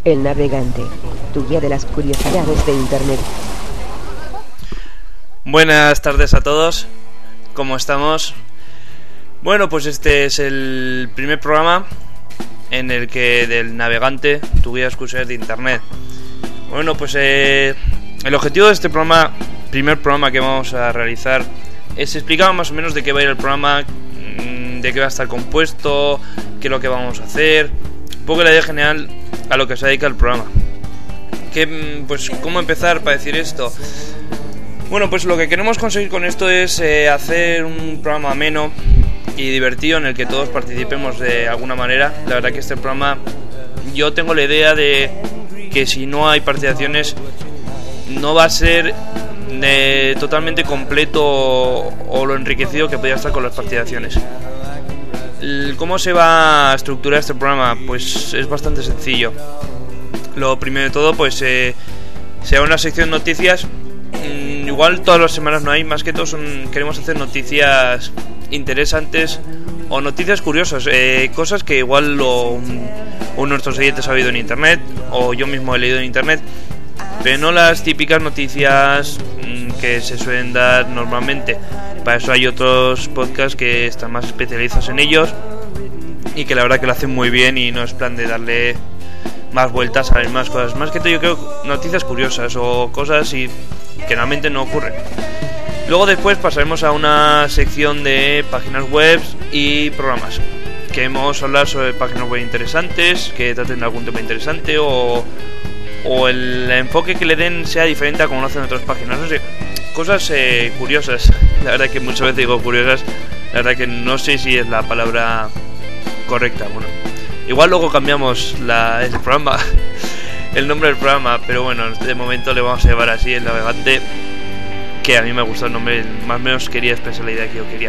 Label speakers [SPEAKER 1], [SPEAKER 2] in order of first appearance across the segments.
[SPEAKER 1] El Navegante, tu guía de las curiosidades de Internet.
[SPEAKER 2] Buenas tardes a todos, ¿cómo estamos? Bueno, pues este es el primer programa en el que del Navegante, tu guía de las curiosidades de Internet. Bueno, pues el objetivo de este programa, primer programa que vamos a realizar, es explicar más o menos de qué va a ir el programa, de qué va a estar compuesto, qué es lo que vamos a hacer, un poco la idea general a lo que se dedica el programa. Pues, ¿cómo empezar para decir esto? Bueno, pues lo que queremos conseguir con esto es hacer un programa ameno y divertido en el que todos participemos de alguna manera. La verdad que este programa, yo tengo la idea de que si no hay participaciones no va a ser totalmente completo o lo enriquecido que podría estar con las participaciones. ¿Cómo se va a estructurar este programa? Pues es bastante sencillo. Lo primero de todo, pues será una sección de noticias. Igual todas las semanas no hay, más que todo queremos hacer noticias interesantes o noticias curiosas, cosas que igual uno de nuestros oyentes ha oído en internet o yo mismo he leído en internet, pero no las típicas noticias que se suelen dar normalmente. Para eso hay otros podcasts que están más especializados en ellos y que la verdad que lo hacen muy bien y no es plan de darle más vueltas a las mismas cosas. Más que todo yo creo noticias curiosas o cosas que normalmente no ocurren. Luego después pasaremos a una sección de páginas web y programas. Queremos hablar sobre páginas web interesantes, que traten de algún tema interesante o el enfoque que le den sea diferente a como lo hacen otras páginas. No sé, cosas curiosas. La verdad que muchas veces digo curiosas. La verdad que no sé si es la palabra correcta. Bueno, igual luego cambiamos el programa, el nombre del programa, pero bueno, de momento le vamos a llevar así, El Navegante, que a mí me gustó el nombre, más o menos quería expresar la idea que yo quería.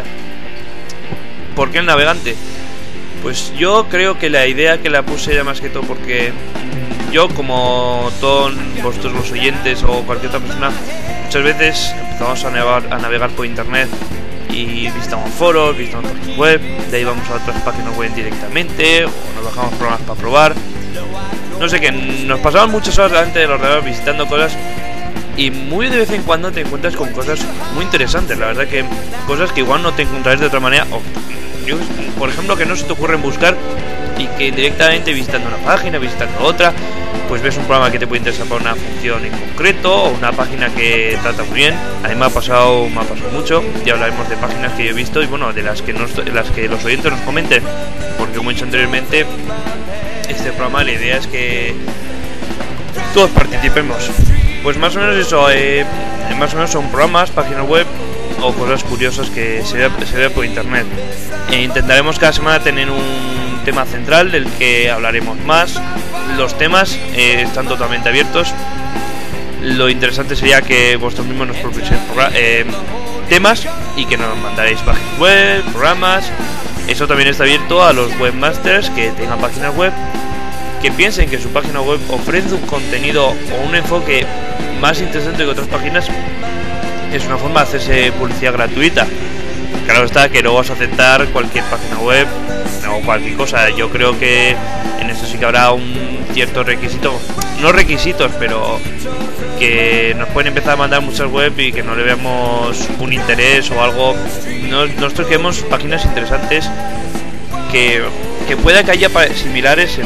[SPEAKER 2] ¿Por qué El Navegante? Pues yo creo que la idea que la puse era más que todo porque yo, como todos vosotros los oyentes o cualquier otra persona, muchas veces empezamos a navegar por internet y visitamos foros, visitamos páginas web, de ahí vamos a otras páginas web directamente o nos bajamos programas para probar. No sé, que nos pasamos muchas horas delante del ordenador visitando cosas y muy de vez en cuando te encuentras con cosas muy interesantes. La verdad que cosas que igual no te encontrarás de otra manera o, por ejemplo, que no se te ocurren buscar y que directamente visitando una página, visitando otra, pues ves un programa que te puede interesar para una función en concreto o una página que trata muy bien. A mí me ha pasado mucho y hablaremos de páginas que yo he visto y bueno, de las que los oyentes nos comenten, porque como he dicho anteriormente, este programa la idea es que todos participemos. Pues más o menos eso, más o menos son programas, páginas web o cosas curiosas que se ve por internet. Intentaremos cada semana tener un tema central del que hablaremos más. Los temas están totalmente abiertos. Lo interesante sería que vosotros mismos nos propusierais temas y que nos mandaréis páginas web, programas. Eso también está abierto a los webmasters que tengan páginas web, que piensen que su página web ofrece un contenido o un enfoque más interesante que otras páginas. Es una forma de hacerse publicidad gratuita. Claro está que no vas a aceptar cualquier página web o cualquier cosa. Yo creo que en esto sí que habrá un cierto requisito, no requisitos, pero que nos pueden empezar a mandar muchas web y que no le veamos un interés o algo. Nosotros queremos páginas interesantes que pueda que haya similares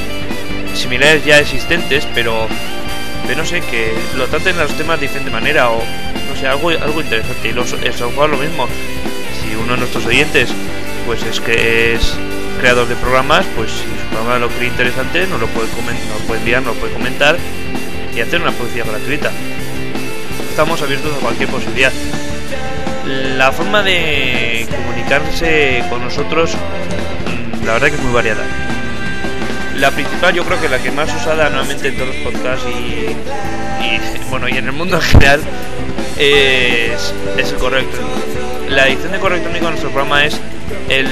[SPEAKER 2] ya existentes, pero no sé, que lo traten los temas de diferente manera o no sé, algo interesante. Y el software lo mismo. Si uno de nuestros oyentes pues es creador de programas, pues si su programa lo cree interesante, nos lo puede enviar, nos lo puede comentar y hacer una publicidad gratuita. Estamos abiertos a cualquier posibilidad. La forma de comunicarse con nosotros, la verdad que es muy variada. La principal, yo creo que la que más usada nuevamente en todos los podcasts y en el mundo en general es el correo electrónico. La edición de correo electrónico de nuestro programa es el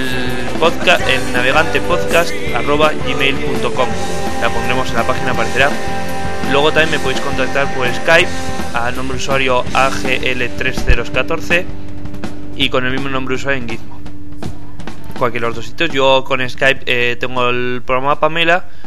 [SPEAKER 2] navegantepodcast@gmail.com. La pondremos en la página, aparecerá. Luego también me podéis contactar por Skype al nombre de usuario AGL3014 y con el mismo nombre de usuario en Gizmo. Cualquiera de los dos sitios. Yo con Skype tengo el programa Pamela,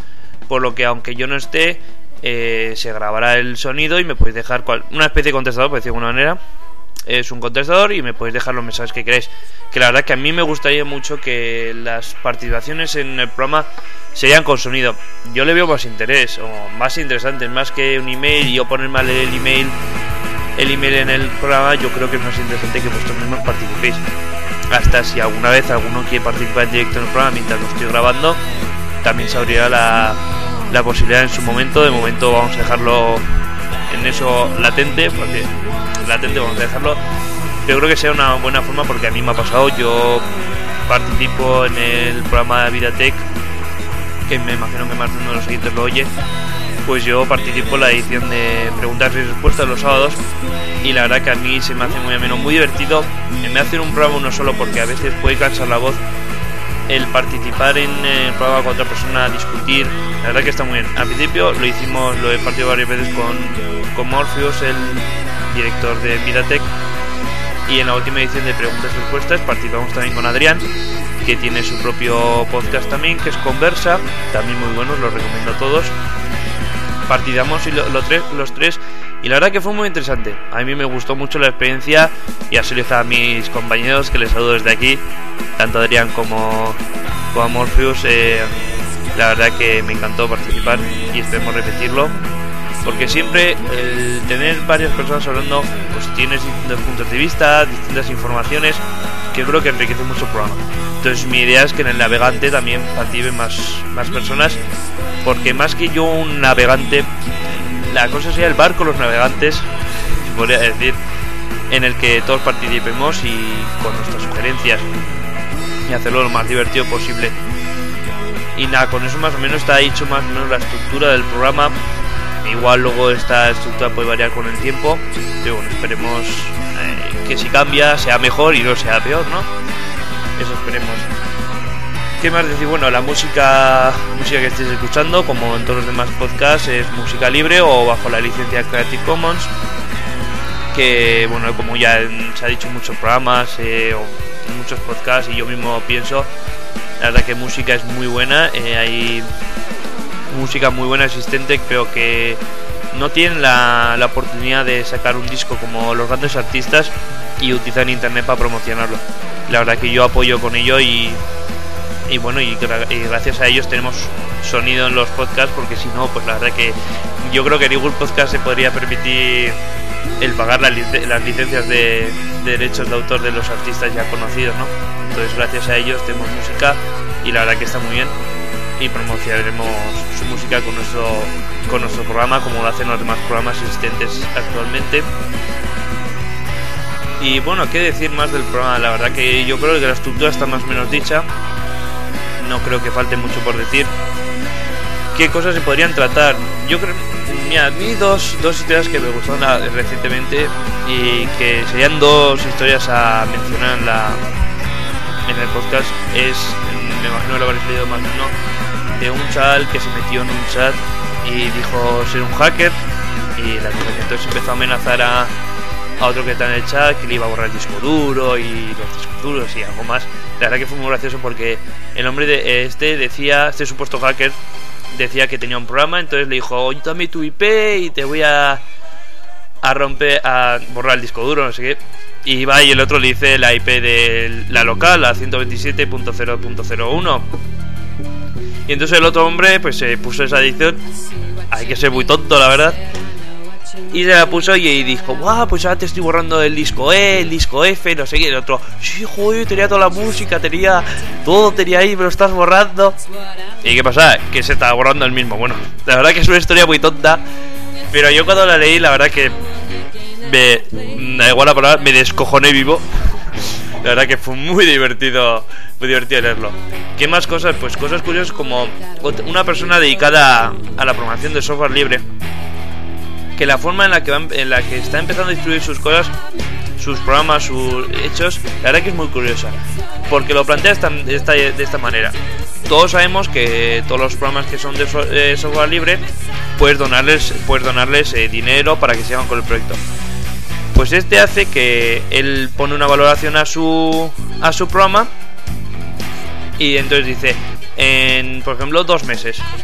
[SPEAKER 2] por lo que aunque yo no esté, se grabará el sonido y me podéis dejar una especie de contestador, por decirlo de alguna manera. Es un contestador y me podéis dejar los mensajes que queráis. Que la verdad que a mí me gustaría mucho que las participaciones en el programa serían con sonido. Yo le veo más interés, o más interesante, más que un email y yo ponerme a leer el email en el programa. Yo creo que es más interesante que vosotros mismos participéis. Hasta si alguna vez alguno quiere participar en directo en el programa mientras lo estoy grabando, también se abrirá la posibilidad en su momento. De momento vamos a dejarlo en eso latente, porque vamos a dejarlo. Pero creo que sea una buena forma, porque a mí me ha pasado. Yo participo en el programa de Vidatech, que me imagino que más de uno de los siguientes lo oye. Pues yo participo en la edición de preguntas y respuestas los sábados, y la verdad que a mí se me hace muy ameno, muy divertido. Me hace un programa uno solo, porque a veces puede cansar la voz el participar en el programa con otra persona, discutir. La verdad que está muy bien. Al principio lo he partido varias veces con Morpheus, el director de Vidatech, y en la última edición de preguntas y respuestas participamos también con Adrián, que tiene su propio podcast también, que es Conversa, también muy bueno, lo recomiendo a todos. Participamos los tres, y la verdad que fue muy interesante. A mí me gustó mucho la experiencia, y así lo hice a mis compañeros, que les saludo desde aquí, tanto a Adrián como a Morpheus. La verdad que me encantó participar y esperemos repetirlo, porque siempre el tener varias personas hablando, pues tienes distintos puntos de vista, distintas informaciones, que creo que enriquece mucho el programa. Entonces mi idea es que en el navegante también participen más personas, porque más que yo un navegante, la cosa sería el barco, los navegantes, se podría decir, en el que todos participemos y con nuestras sugerencias, y hacerlo lo más divertido posible. Y nada, con eso más o menos está hecho más o menos la estructura del programa. Igual luego esta estructura puede variar con el tiempo, pero bueno, esperemos que si cambia sea mejor y no sea peor, ¿no? Eso esperemos. ¿Qué más decir? Bueno, la música que estéis escuchando, como en todos los demás podcasts, es música libre o bajo la licencia Creative Commons, que bueno, como ya se ha dicho en muchos programas o en muchos podcasts, y yo mismo pienso, la verdad que música es muy buena. Hay música muy buena existente, pero que no tienen la oportunidad de sacar un disco como los grandes artistas y utilizar internet para promocionarlo. La verdad que yo apoyo con ello, y bueno, y gracias a ellos tenemos sonido en los podcasts, porque si no, pues la verdad que yo creo que ningún podcast se podría permitir el pagar las licencias de derechos de autor de los artistas ya conocidos, ¿no? Entonces gracias a ellos tenemos música, y la verdad que está muy bien, y promocionaremos su música con nuestro programa, como lo hacen los demás programas existentes actualmente. Y bueno, qué decir más del programa. La verdad que yo creo que la estructura está más o menos dicha, no creo que falte mucho por decir. ¿Qué cosas se podrían tratar? Yo creo, mira, a mí dos historias que me gustaron recientemente, y que serían dos historias a mencionar en el podcast. Me imagino que lo habréis leído más o menos, de un chaval que se metió en un chat y dijo ser un hacker, y la cosa que entonces empezó a amenazar a otro que está en el chat, que le iba a borrar el disco duro y los discos duros y algo más. La verdad que fue muy gracioso, porque el hombre de este supuesto hacker decía que tenía un programa, entonces le dijo, yo dame tu IP y te voy a borrar el disco duro, no sé qué. Y va, y el otro le dice la IP de la local, a 127.0.01. Y entonces el otro hombre pues se puso esa adicción. Hay que ser muy tonto, la verdad. Y se la puso y dijo, guau, pues ahora te estoy borrando el disco E, el disco F, no sé qué. El otro, sí, joder, tenía toda la música, tenía todo, tenía ahí, me lo estás borrando. ¿Y qué pasa? Que se estaba borrando el mismo. Bueno, la verdad que es una historia muy tonta, pero yo cuando la leí, la verdad que da igual la palabra, me descojoné vivo. La verdad que fue muy divertido leerlo. ¿Qué más cosas? Pues cosas curiosas, como una persona dedicada a la programación de software libre, que la forma en la que está empezando a distribuir sus cosas, sus programas, sus hechos, la verdad que es muy curiosa, porque lo plantea de esta manera. Todos sabemos que todos los programas que son de software libre, puedes donarles dinero para que sigan con el proyecto. Pues este hace que él pone una valoración a su programa, y entonces dice, por ejemplo, 2 meses,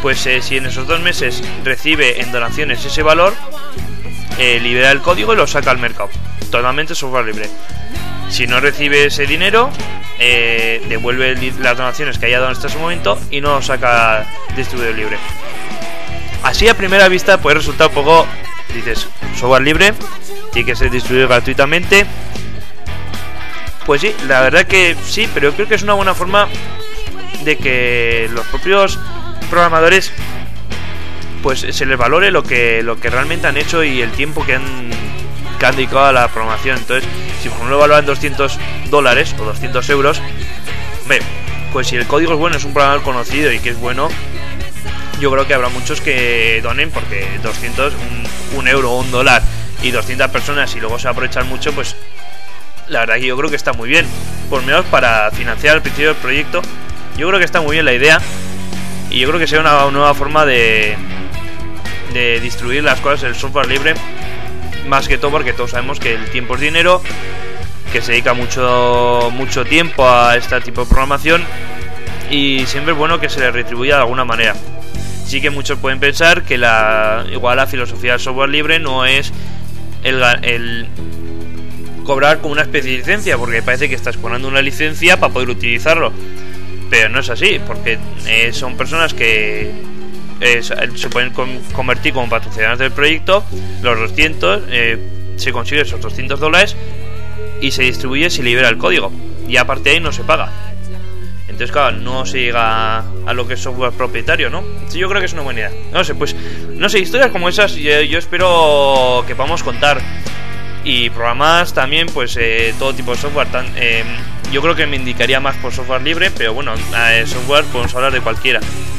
[SPEAKER 2] pues si en esos 2 meses recibe en donaciones ese valor, libera el código y lo saca al mercado. Totalmente software libre. Si no recibe ese dinero, devuelve las donaciones que haya dado hasta ese momento y no lo saca distribuidor libre. Así a primera vista puede resultar un poco, dices, software libre, tiene que ser distribuido gratuitamente. Pues sí, la verdad que sí, pero yo creo que es una buena forma de que los propios programadores pues se les valore lo que realmente han hecho y el tiempo que han dedicado a la programación. Entonces, si por ejemplo lo valoran $200 o 200 euros, pues si el código es bueno, es un programador conocido y que es bueno, yo creo que habrá muchos que donen, porque 200, un euro o $1 y 200 personas y luego se aprovechan mucho, pues la verdad que yo creo que está muy bien, por lo menos para financiar al principio del proyecto. Yo creo que está muy bien la idea y yo creo que sea una nueva forma de distribuir las cosas, el software libre, más que todo porque todos sabemos que el tiempo es dinero, que se dedica mucho tiempo a este tipo de programación y siempre es bueno que se le retribuya de alguna manera. Sí que muchos pueden pensar que igual la filosofía del software libre no es el cobrar como una especie de licencia, porque parece que estás poniendo una licencia para poder utilizarlo, pero no es así, porque son personas que se pueden convertir como patrocinadores del proyecto. Los 200 se consigue esos $200 y se distribuye, se libera el código y aparte de ahí no se paga. Entonces claro, no se llega a lo que es software propietario, ¿no? Sí, yo creo que es una buena idea. No sé, pues no sé, historias como esas yo espero que podamos contar. Y programas también, pues todo tipo de software. Yo creo que me indicaría más por software libre, pero bueno, software podemos hablar de cualquiera.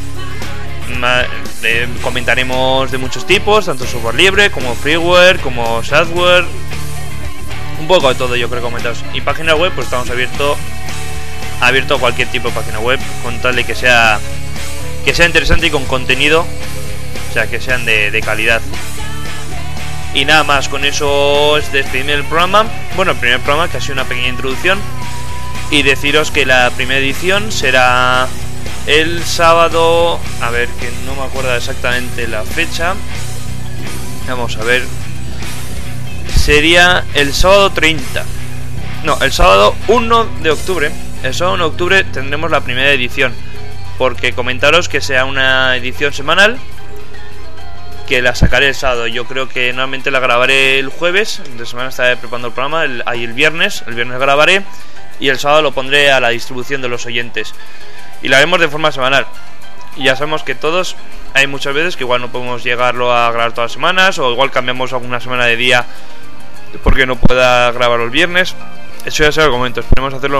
[SPEAKER 2] Comentaremos de muchos tipos, tanto software libre como freeware, como software, un poco de todo yo creo que comentaros. Y página web, pues estamos abierto a cualquier tipo de página web, con tal de que sea interesante y con contenido, o sea, que sean de calidad. Y nada más, con eso es despedirme del programa. Bueno, el primer programa, que ha sido una pequeña introducción. Y deciros que la primera edición será el sábado, a ver, que no me acuerdo exactamente la fecha. Vamos a ver. Sería el sábado 30. No, el sábado 1 de octubre. El sábado 1 de octubre tendremos la primera edición. Porque comentaros que sea una edición semanal, que la sacaré el sábado. Yo creo que normalmente la grabaré el jueves. De semana estaré preparando el programa. El viernes grabaré. Y el sábado lo pondré a la distribución de los oyentes. Y la haremos de forma semanal. Y ya sabemos que todos, hay muchas veces que igual no podemos llegarlo a grabar todas las semanas, o igual cambiamos alguna semana de día porque no pueda grabarlo el viernes. Eso ya se lo comento. Esperemos hacerlo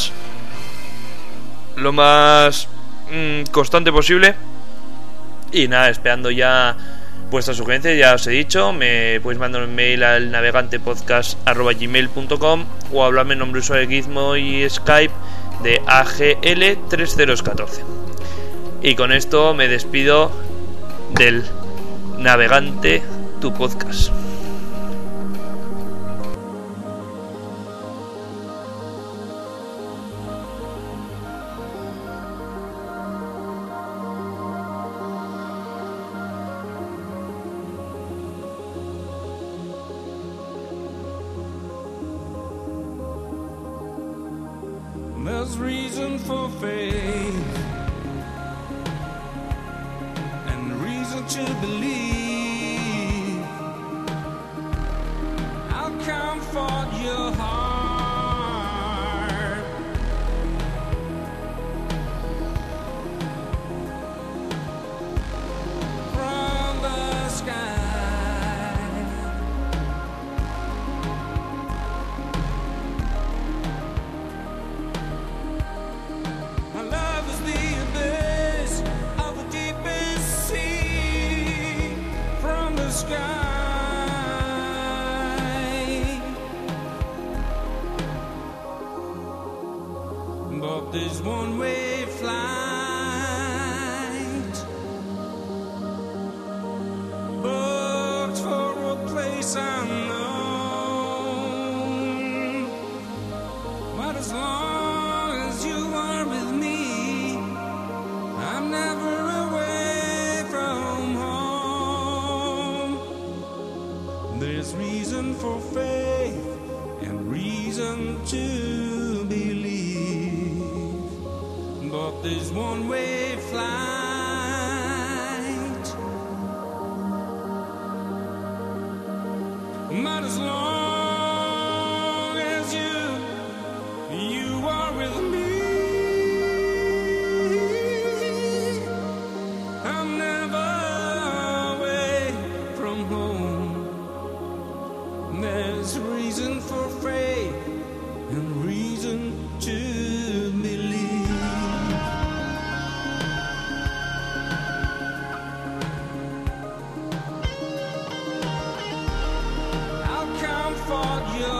[SPEAKER 2] lo más constante posible. Y nada, esperando ya vuestras sugerencias. Ya os he dicho, me podéis mandar un mail al navegantepodcast@gmail.com o hablarme en nombre de usuario de Gizmo y Skype de AGL3014. Y con esto me despido del Navegante, tu podcast.
[SPEAKER 3] There's reason for faith and reason to believe. I'll comfort your heart. From the sky. But there's one way flight booked for a place unknown. But as long as you are with me, I'm never away. There's reason for faith and reason to believe, but there's one-way flight. But as long as you are with me, I'm never away from home. There's reason for faith and reason to believe. I'll comfort your